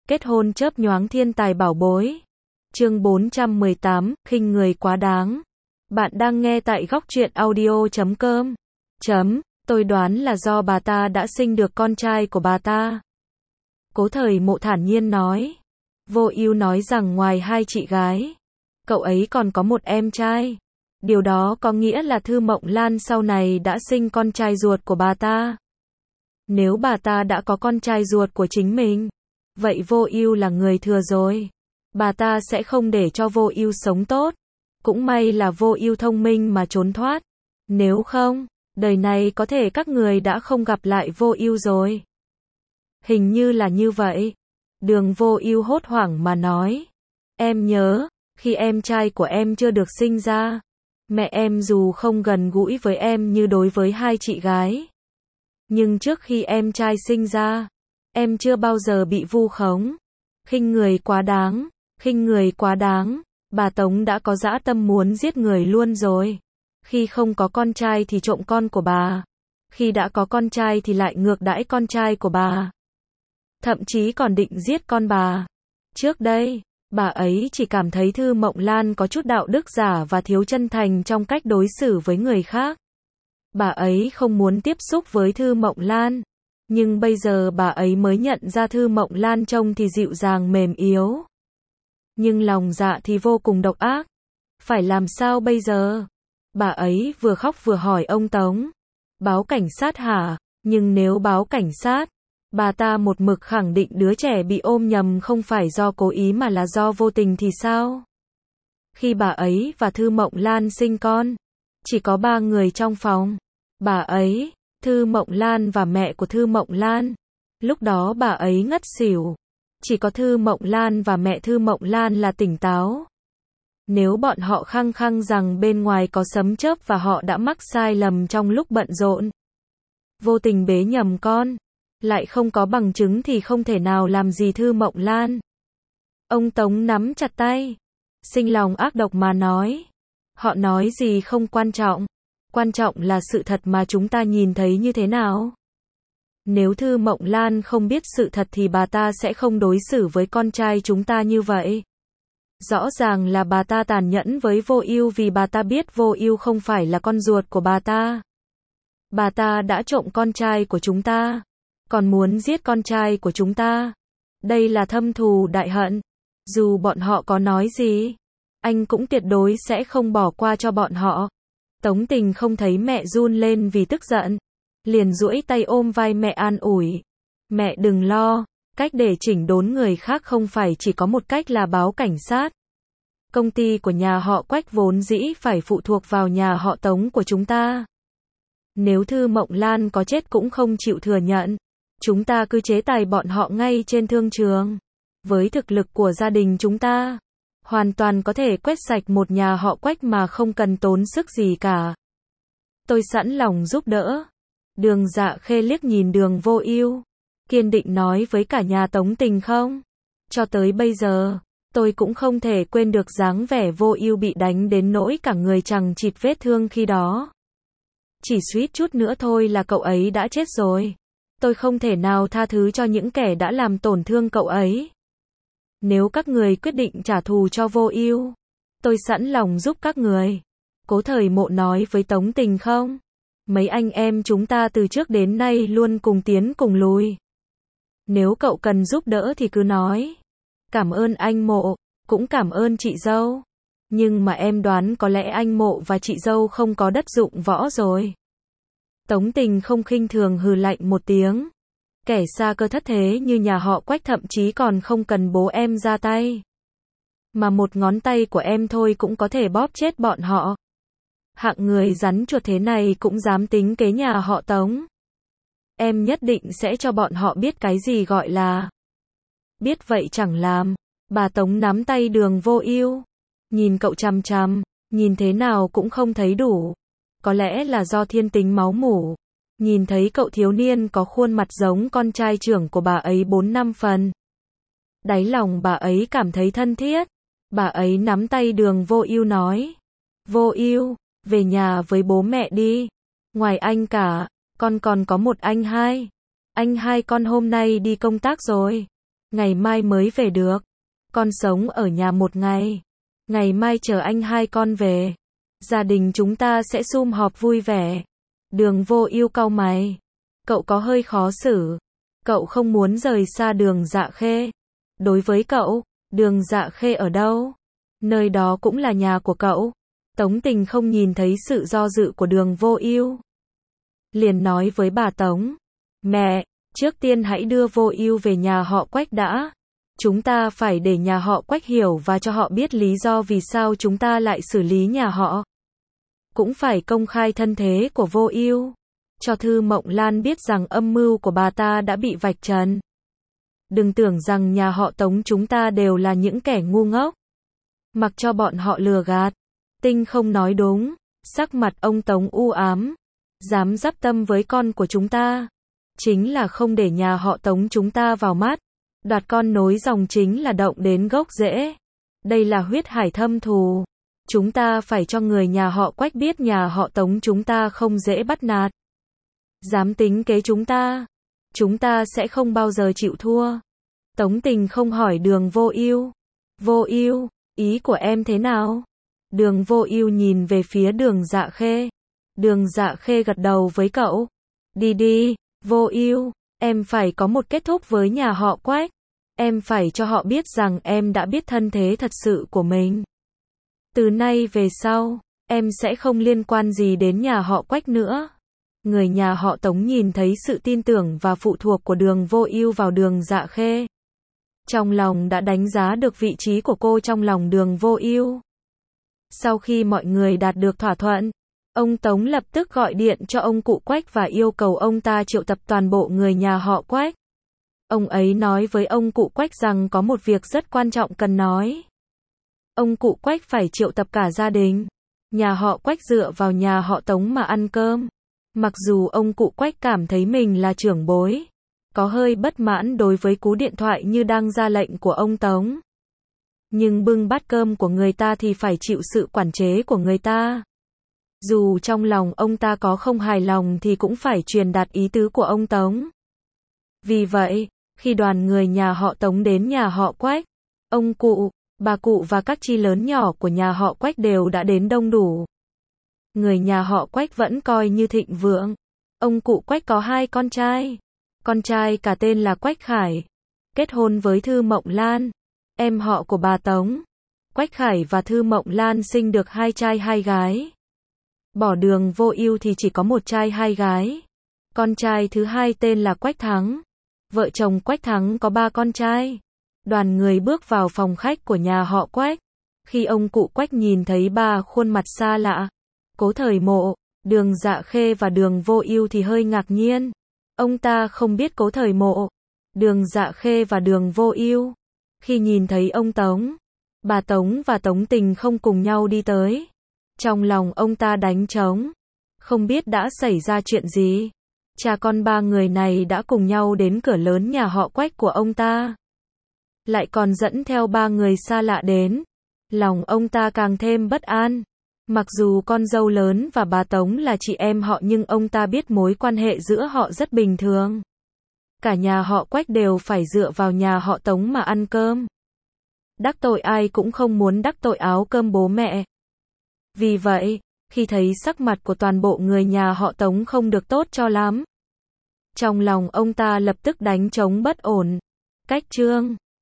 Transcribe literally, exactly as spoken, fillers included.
Kết hôn chớp nhoáng thiên tài bảo bối. Chương bốn trăm mười tám, khinh người quá đáng. Bạn đang nghe tại góc truyện audio chấm com. Chấm, tôi đoán là do bà ta đã sinh được con trai của bà ta. Cố Thời Mộ thản nhiên nói. Vô Ưu nói rằng ngoài hai chị gái, cậu ấy còn có một em trai. Điều đó có nghĩa là Thư Mộng Lan sau này đã sinh con trai ruột của bà ta. Nếu bà ta đã có con trai ruột của chính mình, vậy Vô Ưu là người thừa rồi. Bà ta sẽ không để cho Vô Ưu sống tốt. Cũng may là Vô Ưu thông minh mà trốn thoát. Nếu không, đời này có thể các người đã không gặp lại Vô Ưu rồi. Hình như là như vậy. Đường Vô Ưu hốt hoảng mà nói. Em nhớ, khi em trai của em chưa được sinh ra, mẹ em dù không gần gũi với em như đối với hai chị gái, nhưng trước khi em trai sinh ra, em chưa bao giờ bị vu khống. Khinh người quá đáng, khinh người quá đáng, bà Tống đã có dã tâm muốn giết người luôn rồi. Khi không có con trai thì trộm con của bà, khi đã có con trai thì lại ngược đãi con trai của bà. Thậm chí còn định giết con bà. Trước đây, bà ấy chỉ cảm thấy Thư Mộng Lan có chút đạo đức giả và thiếu chân thành trong cách đối xử với người khác. Bà ấy không muốn tiếp xúc với Thư Mộng Lan. Nhưng bây giờ bà ấy mới nhận ra Thư Mộng Lan trông thì dịu dàng mềm yếu, nhưng lòng dạ thì vô cùng độc ác. Phải làm sao bây giờ? Bà ấy vừa khóc vừa hỏi ông Tống. Báo cảnh sát hả? Nhưng nếu báo cảnh sát, bà ta một mực khẳng định đứa trẻ bị ôm nhầm không phải do cố ý mà là do vô tình thì sao? Khi bà ấy và Thư Mộng Lan sinh con, chỉ có ba người trong phòng. Bà ấy, Thư Mộng Lan và mẹ của Thư Mộng Lan. Lúc đó bà ấy ngất xỉu. Chỉ có Thư Mộng Lan và mẹ Thư Mộng Lan là tỉnh táo. Nếu bọn họ khăng khăng rằng bên ngoài có sấm chớp và họ đã mắc sai lầm trong lúc bận rộn, vô tình bế nhầm con, lại không có bằng chứng thì không thể nào làm gì Thư Mộng Lan. Ông Tống nắm chặt tay, sinh lòng ác độc mà nói. Họ nói gì không quan trọng. Quan trọng là sự thật mà chúng ta nhìn thấy như thế nào. Nếu Thư Mộng Lan không biết sự thật thì bà ta sẽ không đối xử với con trai chúng ta như vậy. Rõ ràng là bà ta tàn nhẫn với Vô Ưu vì bà ta biết Vô Ưu không phải là con ruột của bà ta. Bà ta đã trộm con trai của chúng ta, còn muốn giết con trai của chúng ta. Đây là thâm thù đại hận. Dù bọn họ có nói gì, anh cũng tuyệt đối sẽ không bỏ qua cho bọn họ. Tống Tình không thấy mẹ run lên vì tức giận, liền duỗi tay ôm vai mẹ an ủi. Mẹ đừng lo, cách để chỉnh đốn người khác không phải chỉ có một cách là báo cảnh sát. Công ty của nhà họ Quách vốn dĩ phải phụ thuộc vào nhà họ Tống của chúng ta. Nếu Thư Mộng Lan có chết cũng không chịu thừa nhận, chúng ta cứ chế tài bọn họ ngay trên thương trường. Với thực lực của gia đình chúng ta, hoàn toàn có thể quét sạch một nhà họ Quách mà không cần tốn sức gì cả. Tôi sẵn lòng giúp đỡ. Đường Dạ Khê liếc nhìn Đường Vô Ưu, kiên định nói với cả nhà Tống Tình không. Cho tới bây giờ, tôi cũng không thể quên được dáng vẻ Vô Ưu bị đánh đến nỗi cả người chằng chịt vết thương khi đó. Chỉ suýt chút nữa thôi là cậu ấy đã chết rồi. Tôi không thể nào tha thứ cho những kẻ đã làm tổn thương cậu ấy. Nếu các người quyết định trả thù cho Vô Ưu, tôi sẵn lòng giúp các người. Cố Thời Mộ nói với Tống Tình không. Mấy anh em chúng ta từ trước đến nay luôn cùng tiến cùng lùi. Nếu cậu cần giúp đỡ thì cứ nói. Cảm ơn anh Mộ, cũng cảm ơn chị dâu. Nhưng mà em đoán có lẽ anh Mộ và chị dâu không có đất dụng võ rồi. Tống Tình không khinh thường hừ lạnh một tiếng. Kẻ xa cơ thất thế như nhà họ Quách thậm chí còn không cần bố em ra tay. Mà một ngón tay của em thôi cũng có thể bóp chết bọn họ. Hạng người rắn chuột thế này cũng dám tính kế nhà họ Tống. Em nhất định sẽ cho bọn họ biết cái gì gọi là biết vậy chẳng làm. Bà Tống nắm tay Đường Vô Ưu, nhìn cậu chằm chằm, nhìn thế nào cũng không thấy đủ. Có lẽ là do thiên tính máu mủ. Nhìn thấy cậu thiếu niên có khuôn mặt giống con trai trưởng của bà ấy bốn năm phần. Đáy lòng bà ấy cảm thấy thân thiết. Bà ấy nắm tay Đường Vô Ưu nói. Vô Ưu, về nhà với bố mẹ đi. Ngoài anh cả, con còn có một anh hai. Anh hai con hôm nay đi công tác rồi. Ngày mai mới về được. Con sống ở nhà một ngày. Ngày mai chờ anh hai con về. Gia đình chúng ta sẽ sum họp vui vẻ. Đường Vô Ưu cau mày. Cậu có hơi khó xử. Cậu không muốn rời xa Đường Dạ Khê. Đối với cậu, Đường Dạ Khê ở đâu? Nơi đó cũng là nhà của cậu. Tống Tình không nhìn thấy sự do dự của Đường Vô Ưu. Liền nói với bà Tống. Mẹ, trước tiên hãy đưa Vô Ưu về nhà họ Quách đã. Chúng ta phải để nhà họ Quách hiểu và cho họ biết lý do vì sao chúng ta lại xử lý nhà họ. Cũng phải công khai thân thế của Vô Ưu. Cho Thư Mộng Lan biết rằng âm mưu của bà ta đã bị vạch trần. Đừng tưởng rằng nhà họ Tống chúng ta đều là những kẻ ngu ngốc. Mặc cho bọn họ lừa gạt. Tinh không nói đúng. Sắc mặt ông Tống u ám. Dám giáp tâm với con của chúng ta. Chính là không để nhà họ Tống chúng ta vào mắt. Đoạt con nối dòng chính là động đến gốc rễ. Đây là huyết hải thâm thù. Chúng ta phải cho người nhà họ Quách biết nhà họ Tống chúng ta không dễ bắt nạt. Dám tính kế chúng ta. Chúng ta sẽ không bao giờ chịu thua. Tống Tình không hỏi Đường Vô Ưu. Vô Ưu, ý của em thế nào? Đường Vô Ưu nhìn về phía Đường Dạ Khê. Đường Dạ Khê gật đầu với cậu. Đi đi, Vô Ưu, em phải có một kết thúc với nhà họ Quách. Em phải cho họ biết rằng em đã biết thân thế thật sự của mình. Từ nay về sau, em sẽ không liên quan gì đến nhà họ Quách nữa. Người nhà họ Tống nhìn thấy sự tin tưởng và phụ thuộc của Đường Vô Ưu vào Đường Dạ Khê. Trong lòng đã đánh giá được vị trí của cô trong lòng Đường Vô Ưu. Sau khi mọi người đạt được thỏa thuận, ông Tống lập tức gọi điện cho ông cụ Quách và yêu cầu ông ta triệu tập toàn bộ người nhà họ Quách. Ông ấy nói với ông cụ Quách rằng có một việc rất quan trọng cần nói. Ông cụ Quách phải triệu tập cả gia đình. Nhà họ Quách dựa vào nhà họ Tống mà ăn cơm. Mặc dù ông cụ Quách cảm thấy mình là trưởng bối, có hơi bất mãn đối với cú điện thoại như đang ra lệnh của ông Tống. Nhưng bưng bát cơm của người ta thì phải chịu sự quản chế của người ta. Dù trong lòng ông ta có không hài lòng thì cũng phải truyền đạt ý tứ của ông Tống. Vì vậy, khi đoàn người nhà họ Tống đến nhà họ Quách, ông cụ, bà cụ và các chi lớn nhỏ của nhà họ Quách đều đã đến đông đủ. Người nhà họ Quách vẫn coi như thịnh vượng. Ông cụ Quách có hai con trai. Con trai cả tên là Quách Khải, kết hôn với Thư Mộng Lan, em họ của bà Tống. Quách Khải và Thư Mộng Lan sinh được hai trai hai gái. Bỏ Đường Vô Ưu thì chỉ có một trai hai gái. Con trai thứ hai tên là Quách Thắng. Vợ chồng Quách Thắng có ba con trai. Đoàn người bước vào phòng khách của nhà họ Quách. Khi ông cụ Quách nhìn thấy ba khuôn mặt xa lạ, Cố Thời Mộ, Đường Dạ Khê và Đường Vô Ưu thì hơi ngạc nhiên. Ông ta không biết Cố Thời Mộ, Đường Dạ Khê và Đường Vô Ưu. Khi nhìn thấy ông Tống, bà Tống và Tống Tình không cùng nhau đi tới, trong lòng ông ta đánh trống. Không biết đã xảy ra chuyện gì. Cha con ba người này đã cùng nhau đến cửa lớn nhà họ Quách của ông ta. Lại còn dẫn theo ba người xa lạ đến. Lòng ông ta càng thêm bất an. Mặc dù con dâu lớn và bà Tống là chị em họ nhưng ông ta biết mối quan hệ giữa họ rất bình thường. Cả nhà họ Quách đều phải dựa vào nhà họ Tống mà ăn cơm. Đắc tội ai cũng không muốn đắc tội áo cơm bố mẹ. Vì vậy, khi thấy sắc mặt của toàn bộ người nhà họ Tống không được tốt cho lắm, trong lòng ông ta lập tức đánh trống bất ổn. Cách chương